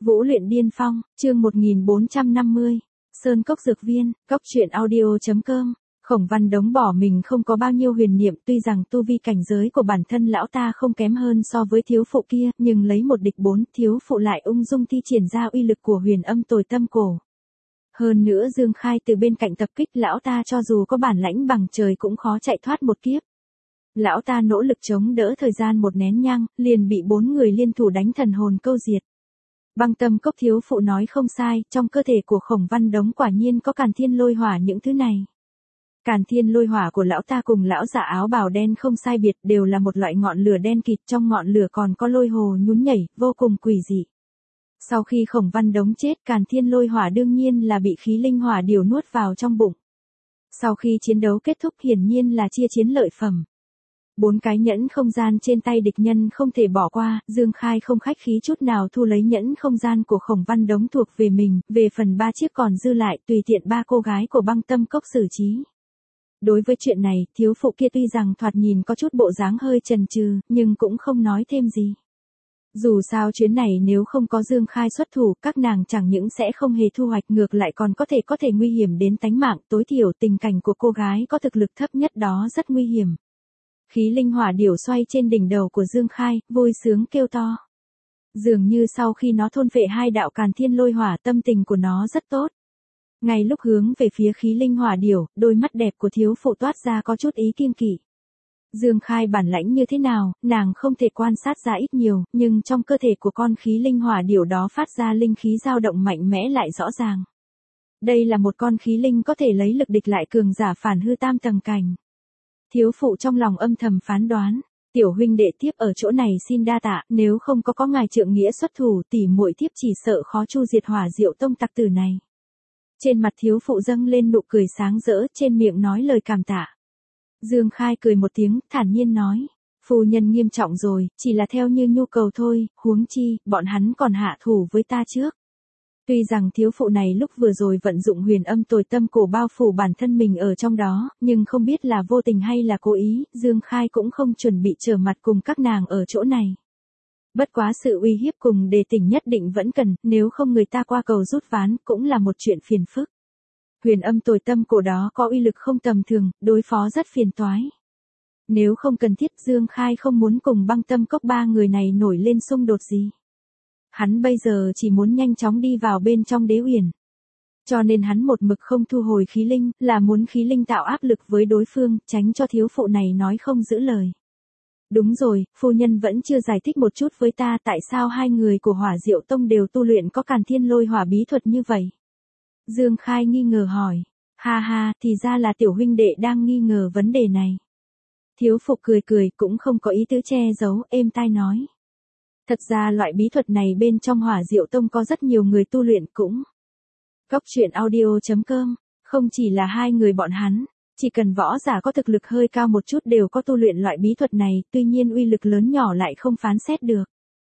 Vũ luyện điên phong, chương 1450. Sơn cốc dược viên, cốc truyện audio.com. Khổng Văn Đống bỏ mình không có bao nhiêu huyền niệm, tuy rằng tu vi cảnh giới của bản thân lão ta không kém hơn so với thiếu phụ kia, nhưng lấy một địch bốn, thiếu phụ lại ung dung thi triển ra uy lực của huyền âm tồi tâm cổ. Hơn nữa Dương Khai từ bên cạnh tập kích lão ta, cho dù có bản lãnh bằng trời cũng khó chạy thoát một kiếp. Lão ta nỗ lực chống đỡ, thời gian một nén nhang, liền bị 4 người liên thủ đánh thần hồn câu diệt. Băng tâm cốc thiếu phụ nói không sai, trong cơ thể của Khổng Văn Đống quả nhiên có càn thiên lôi hỏa những thứ này. Càn thiên lôi hỏa của lão ta cùng lão giả áo bào đen không sai biệt, đều là một loại ngọn lửa đen kịt, trong ngọn lửa còn có lôi hồ nhún nhảy, vô cùng quỷ dị. Sau khi Khổng Văn Đống chết, càn thiên lôi hỏa đương nhiên là bị khí linh hỏa điều nuốt vào trong bụng. Sau khi chiến đấu kết thúc hiển nhiên là chia chiến lợi phẩm. 4 cái nhẫn không gian trên tay địch nhân không thể bỏ qua, Dương Khai không khách khí chút nào thu lấy nhẫn không gian của Khổng Văn Đống thuộc về mình, về phần 3 chiếc còn dư lại tùy tiện 3 cô gái của băng tâm cốc xử trí. Đối với chuyện này, thiếu phụ kia tuy rằng thoạt nhìn có chút bộ dáng hơi chần chừ, nhưng cũng không nói thêm gì. Dù sao chuyến này nếu không có Dương Khai xuất thủ, các nàng chẳng những sẽ không hề thu hoạch, ngược lại còn có thể nguy hiểm đến tánh mạng, tối thiểu tình cảnh của cô gái có thực lực thấp nhất đó rất nguy hiểm. Khí linh hỏa điểu xoay trên đỉnh đầu của Dương Khai, vui sướng kêu to. Dường như sau khi nó thôn phệ 2 đạo càn thiên lôi hỏa, tâm tình của nó rất tốt. Ngay lúc hướng về phía khí linh hỏa điểu, đôi mắt đẹp của thiếu phụ toát ra có chút ý kiêng kỵ. Dương Khai bản lãnh như thế nào, nàng không thể quan sát ra ít nhiều, nhưng trong cơ thể của con khí linh hỏa điểu đó phát ra linh khí dao động mạnh mẽ lại rõ ràng. Đây là một con khí linh có thể lấy lực địch lại cường giả phản hư tam tầng cảnh. Thiếu phụ trong lòng âm thầm phán đoán, tiểu huynh đệ tiếp ở chỗ này xin đa tạ, nếu không có ngài trượng nghĩa xuất thủ, tỷ muội tiếp chỉ sợ khó chu diệt Hỏa Diệu Tông tặc tử này. Trên mặt thiếu phụ dâng lên nụ cười sáng rỡ, trên miệng nói lời cảm tạ. Dương Khai cười một tiếng, thản nhiên nói, phu nhân nghiêm trọng rồi, chỉ là theo như nhu cầu thôi, huống chi, bọn hắn còn hạ thủ với ta trước. Tuy rằng thiếu phụ này lúc vừa rồi vận dụng huyền âm tồi tâm cổ bao phủ bản thân mình ở trong đó, nhưng không biết là vô tình hay là cố ý, Dương Khai cũng không chuẩn bị trở mặt cùng các nàng ở chỗ này. Bất quá sự uy hiếp cùng đề tỉnh nhất định vẫn cần, nếu không người ta qua cầu rút ván cũng là một chuyện phiền phức. Huyền âm tồi tâm cổ đó có uy lực không tầm thường, đối phó rất phiền toái. Nếu không cần thiết, Dương Khai không muốn cùng băng tâm cốc 3 người này nổi lên xung đột gì. Hắn bây giờ chỉ muốn nhanh chóng đi vào bên trong đế uyển. Cho nên hắn một mực không thu hồi khí linh, là muốn khí linh tạo áp lực với đối phương, tránh cho thiếu phụ này nói không giữ lời. Đúng rồi, phu nhân vẫn chưa giải thích một chút với ta tại sao 2 người của Hỏa Diệu Tông đều tu luyện có càn thiên lôi hỏa bí thuật như vậy. Dương Khai nghi ngờ hỏi, ha ha, thì ra là tiểu huynh đệ đang nghi ngờ vấn đề này. Thiếu phụ cười cười cũng không có ý tứ che giấu, êm tai nói. Thật ra loại bí thuật này bên trong Hỏa Diệu Tông có rất nhiều người tu luyện cũng. Cốc truyện audio.com, không chỉ là 2 người bọn hắn, chỉ cần võ giả có thực lực hơi cao một chút đều có tu luyện loại bí thuật này, tuy nhiên uy lực lớn nhỏ lại không phán xét được.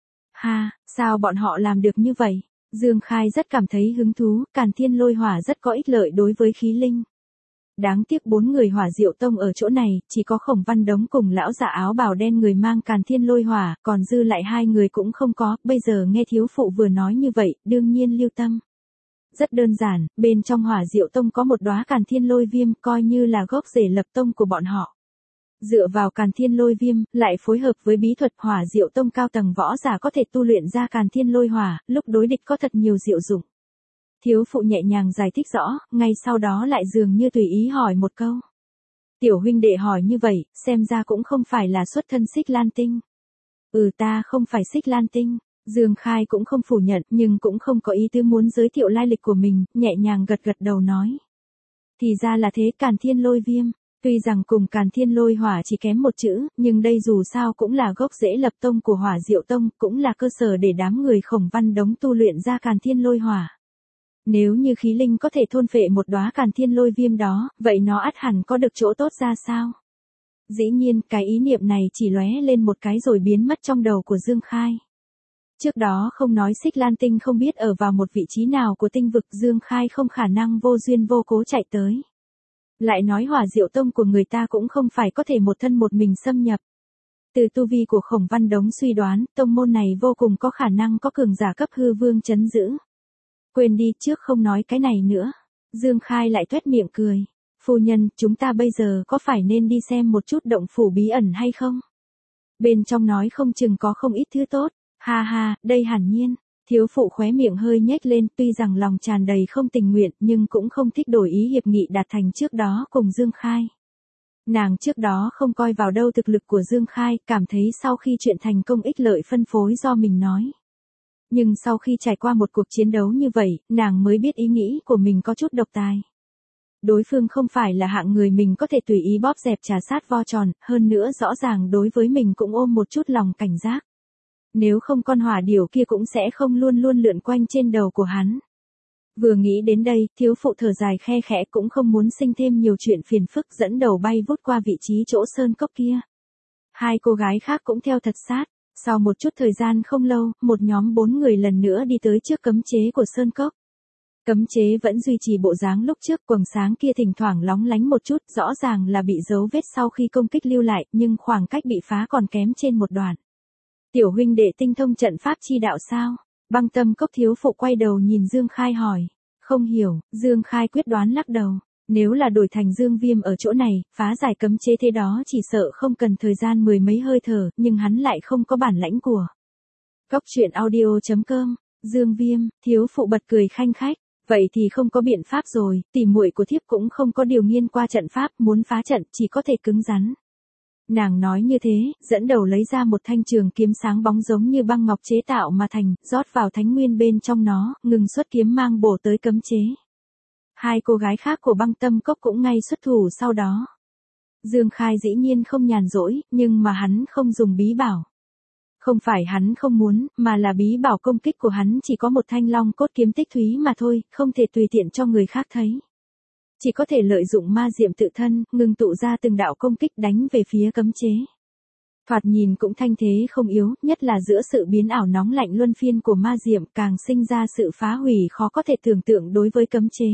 Ha, sao bọn họ làm được như vậy? Dương Khai rất cảm thấy hứng thú, càn thiên lôi hỏa rất có ích lợi đối với khí linh. Đáng tiếc 4 người Hỏa Diệu Tông ở chỗ này, chỉ có Khổng Văn Đống cùng lão giả áo bào đen người mang càn thiên lôi hỏa, còn dư lại 2 người cũng không có, bây giờ nghe thiếu phụ vừa nói như vậy, đương nhiên lưu tâm. Rất đơn giản, bên trong Hỏa Diệu Tông có một đóa càn thiên lôi viêm, coi như là gốc rễ lập tông của bọn họ. Dựa vào càn thiên lôi viêm, lại phối hợp với bí thuật Hỏa Diệu Tông cao tầng võ giả có thể tu luyện ra càn thiên lôi hỏa, lúc đối địch có thật nhiều diệu dụng. Thiếu phụ nhẹ nhàng giải thích rõ, ngay sau đó lại dường như tùy ý hỏi một câu. Tiểu huynh đệ hỏi như vậy, xem ra cũng không phải là xuất thân Xích Lan Tinh. Ta không phải Xích Lan Tinh. Dương Khai cũng không phủ nhận, nhưng cũng không có ý tứ muốn giới thiệu lai lịch của mình, nhẹ nhàng gật gật đầu nói. Thì ra là thế, càn thiên lôi viêm. Tuy rằng cùng càn thiên lôi hỏa chỉ kém một chữ, nhưng đây dù sao cũng là gốc rễ lập tông của Hỏa Diệu Tông, cũng là cơ sở để đám người Khổng Văn Đống tu luyện ra càn thiên lôi hỏa. Nếu như khí linh có thể thôn phệ một đóa càn thiên lôi viêm đó, vậy nó ắt hẳn có được chỗ tốt ra sao? Dĩ nhiên, cái ý niệm này chỉ lóe lên một cái rồi biến mất trong đầu của Dương Khai. Trước đó không nói Xích Lan Tinh không biết ở vào một vị trí nào của tinh vực, Dương Khai không khả năng vô duyên vô cố chạy tới. Lại nói Hỏa Diệu Tông của người ta cũng không phải có thể một thân một mình xâm nhập. Từ tu vi của Khổng Văn Đống suy đoán, tông môn này vô cùng có khả năng có cường giả cấp hư vương trấn giữ. Quên đi, trước không nói cái này nữa. Dương Khai lại tuét miệng cười. Phu nhân, chúng ta bây giờ có phải nên đi xem một chút động phủ bí ẩn hay không? Bên trong nói không chừng có không ít thứ tốt. Ha ha, đây hẳn nhiên. Thiếu phụ khóe miệng hơi nhếch lên, tuy rằng lòng tràn đầy không tình nguyện nhưng cũng không thích đổi ý hiệp nghị đạt thành trước đó cùng Dương Khai. Nàng trước đó không coi vào đâu thực lực của Dương Khai, cảm thấy sau khi chuyện thành công ích lợi phân phối do mình nói. Nhưng sau khi trải qua một cuộc chiến đấu như vậy, nàng mới biết ý nghĩ của mình có chút độc tài. Đối phương không phải là hạng người mình có thể tùy ý bóp dẹp trà sát vo tròn, hơn nữa rõ ràng đối với mình cũng ôm một chút lòng cảnh giác. Nếu không con hỏa điểu kia cũng sẽ không luôn luôn lượn quanh trên đầu của hắn. Vừa nghĩ đến đây, thiếu phụ thở dài khe khẽ cũng không muốn sinh thêm nhiều chuyện phiền phức, dẫn đầu bay vút qua vị trí chỗ sơn cốc kia. Hai cô gái khác cũng theo thật sát. Sau một chút thời gian không lâu, một nhóm 4 người lần nữa đi tới trước cấm chế của sơn cốc. Cấm chế vẫn duy trì bộ dáng lúc trước, quầng sáng kia thỉnh thoảng lóng lánh một chút, rõ ràng là bị dấu vết sau khi công kích lưu lại, nhưng khoảng cách bị phá còn kém trên một đoạn. Tiểu huynh đệ tinh thông trận pháp chi đạo sao? Băng Tâm Cốc thiếu phụ quay đầu nhìn Dương Khai hỏi. Không hiểu, Dương Khai quyết đoán lắc đầu. Nếu là đổi thành Dương Viêm ở chỗ này, phá giải cấm chế thế đó chỉ sợ không cần thời gian mười mấy hơi thở, nhưng hắn lại không có bản lãnh của. Cốc truyện audio.com, Dương Viêm, thiếu phụ bật cười khanh khách. Vậy thì không có biện pháp rồi, tỷ muội của thiếp cũng không có điều nghiên qua trận pháp, muốn phá trận chỉ có thể cứng rắn. Nàng nói như thế, dẫn đầu lấy ra một thanh trường kiếm sáng bóng giống như băng ngọc chế tạo mà thành, rót vào thánh nguyên bên trong nó, ngừng xuất kiếm mang bổ tới cấm chế. Hai cô gái khác của Băng Tâm Cốc cũng ngay xuất thủ sau đó. Dương Khai dĩ nhiên không nhàn rỗi, nhưng mà hắn không dùng bí bảo. Không phải hắn không muốn, mà là bí bảo công kích của hắn chỉ có một thanh long cốt kiếm tích thúy mà thôi, không thể tùy tiện cho người khác thấy. Chỉ có thể lợi dụng ma diệm tự thân, ngừng tụ ra từng đạo công kích đánh về phía cấm chế. Thoạt nhìn cũng thanh thế không yếu, nhất là giữa sự biến ảo nóng lạnh luân phiên của ma diệm càng sinh ra sự phá hủy khó có thể tưởng tượng đối với cấm chế.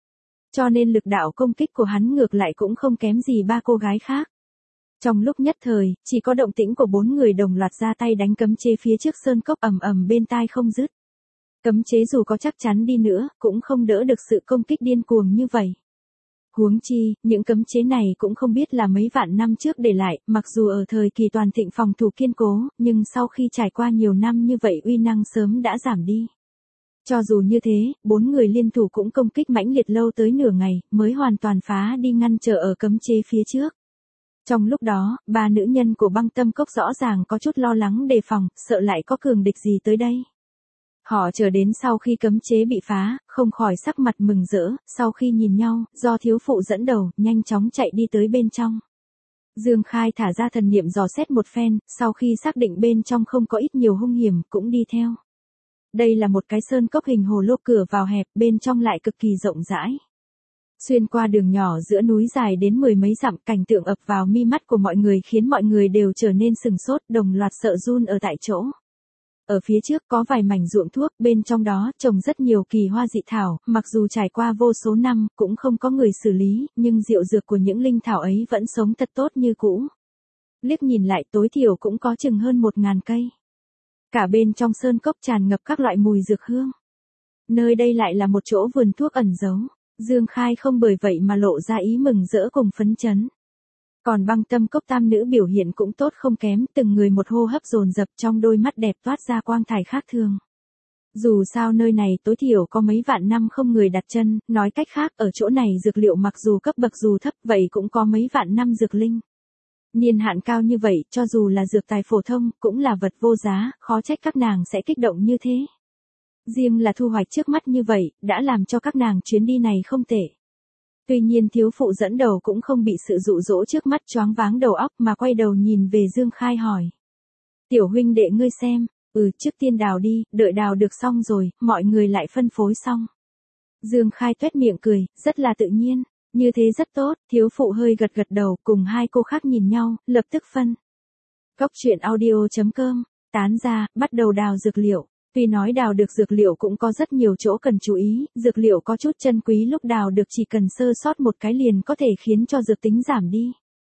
Cho nên lực đạo công kích của hắn ngược lại cũng không kém gì ba cô gái khác. Trong lúc nhất thời, chỉ có động tĩnh của 4 người đồng loạt ra tay đánh cấm chế phía trước sơn cốc ầm ầm bên tai không dứt. Cấm chế dù có chắc chắn đi nữa, cũng không đỡ được sự công kích điên cuồng như vậy. Huống chi, những cấm chế này cũng không biết là mấy vạn năm trước để lại, mặc dù ở thời kỳ toàn thịnh phòng thủ kiên cố, nhưng sau khi trải qua nhiều năm như vậy uy năng sớm đã giảm đi. Cho dù như thế, 4 người liên thủ cũng công kích mãnh liệt lâu tới nửa ngày, mới hoàn toàn phá đi ngăn trở ở cấm chế phía trước. Trong lúc đó, ba nữ nhân của Băng Tâm Cốc rõ ràng có chút lo lắng đề phòng, sợ lại có cường địch gì tới đây. Họ chờ đến sau khi cấm chế bị phá, không khỏi sắc mặt mừng rỡ, sau khi nhìn nhau, do thiếu phụ dẫn đầu, nhanh chóng chạy đi tới bên trong. Dương Khai thả ra thần niệm dò xét một phen, sau khi xác định bên trong không có ít nhiều hung hiểm, cũng đi theo. Đây là một cái sơn cốc hình hồ lô, cửa vào hẹp, bên trong lại cực kỳ rộng rãi. Xuyên qua đường nhỏ giữa núi dài đến 10 mấy dặm, cảnh tượng ập vào mi mắt của mọi người khiến mọi người đều trở nên sừng sốt, đồng loạt sợ run ở tại chỗ. Ở phía trước có vài mảnh ruộng thuốc, bên trong đó trồng rất nhiều kỳ hoa dị thảo, mặc dù trải qua vô số năm, cũng không có người xử lý, nhưng diệu dược của những linh thảo ấy vẫn sống thật tốt như cũ. Liếc nhìn lại tối thiểu cũng có chừng hơn 1000 cây. Cả bên trong sơn cốc tràn ngập các loại mùi dược hương. Nơi đây lại là một chỗ vườn thuốc ẩn giấu. Dương Khai không bởi vậy mà lộ ra ý mừng rỡ cùng phấn chấn. Còn Băng Tâm Cốc tam nữ biểu hiện cũng tốt không kém, từng người một hô hấp dồn dập, trong đôi mắt đẹp toát ra quang thải khác thường. Dù sao nơi này tối thiểu có mấy vạn năm không người đặt chân, nói cách khác ở chỗ này dược liệu mặc dù cấp bậc dù thấp vậy cũng có mấy vạn năm dược linh. Niên hạn cao như vậy, cho dù là dược tài phổ thông, cũng là vật vô giá, khó trách các nàng sẽ kích động như thế. Riêng là thu hoạch trước mắt như vậy, đã làm cho các nàng chuyến đi này không tệ. Tuy nhiên thiếu phụ dẫn đầu cũng không bị sự dụ dỗ trước mắt choáng váng đầu óc mà quay đầu nhìn về Dương Khai hỏi. Tiểu huynh đệ ngươi xem, trước tiên đào đi, đợi đào được xong rồi, mọi người lại phân phối xong. Dương Khai tuét miệng cười, rất là tự nhiên, như thế rất tốt, thiếu phụ hơi gật gật đầu, cùng hai cô khác nhìn nhau, lập tức phân. Cốc truyện audio.com, tán ra, bắt đầu đào dược liệu. Tuy nói đào được dược liệu cũng có rất nhiều chỗ cần chú ý, dược liệu có chút chân quý lúc đào được chỉ cần sơ sót một cái liền có thể khiến cho dược tính giảm đi.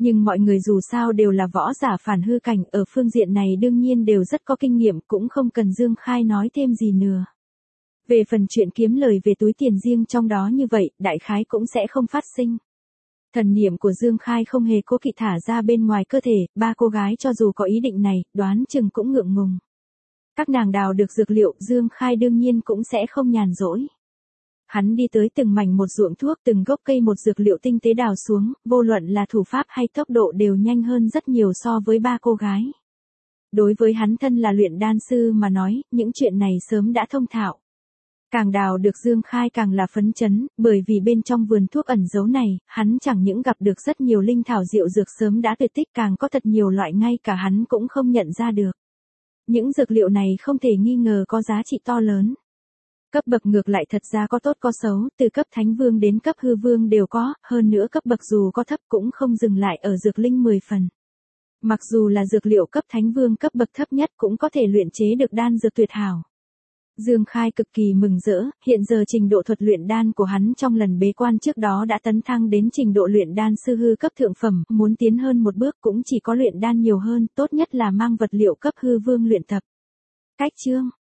Nhưng mọi người dù sao đều là võ giả phản hư cảnh, ở phương diện này đương nhiên đều rất có kinh nghiệm, cũng không cần Dương Khai nói thêm gì nữa. Về phần chuyện kiếm lời về túi tiền riêng trong đó như vậy, đại khái cũng sẽ không phát sinh. Thần niệm của Dương Khai không hề cố kỵ thả ra bên ngoài cơ thể, ba cô gái cho dù có ý định này, đoán chừng cũng ngượng ngùng. Các nàng đào được dược liệu, Dương Khai đương nhiên cũng sẽ không nhàn rỗi. Hắn đi tới từng mảnh một ruộng thuốc, từng gốc cây một dược liệu tinh tế đào xuống, vô luận là thủ pháp hay tốc độ đều nhanh hơn rất nhiều so với ba cô gái. Đối với hắn thân là luyện đan sư mà nói, những chuyện này sớm đã thông thạo. Càng đào được Dương Khai càng là phấn chấn, bởi vì bên trong vườn thuốc ẩn giấu này, hắn chẳng những gặp được rất nhiều linh thảo diệu dược sớm đã tuyệt tích, càng có thật nhiều loại ngay cả hắn cũng không nhận ra được. Những dược liệu này không thể nghi ngờ có giá trị to lớn. Cấp bậc ngược lại thật ra có tốt có xấu, từ cấp thánh vương đến cấp hư vương đều có, hơn nữa cấp bậc dù có thấp cũng không dừng lại ở dược linh 10 phần. Mặc dù là dược liệu cấp thánh vương cấp bậc thấp nhất cũng có thể luyện chế được đan dược tuyệt hảo. Dương Khai cực kỳ mừng rỡ, hiện giờ trình độ thuật luyện đan của hắn trong lần bế quan trước đó đã tấn thăng đến trình độ luyện đan sư hư cấp thượng phẩm, muốn tiến hơn một bước cũng chỉ có luyện đan nhiều hơn, tốt nhất là mang vật liệu cấp hư vương luyện tập. Cách chương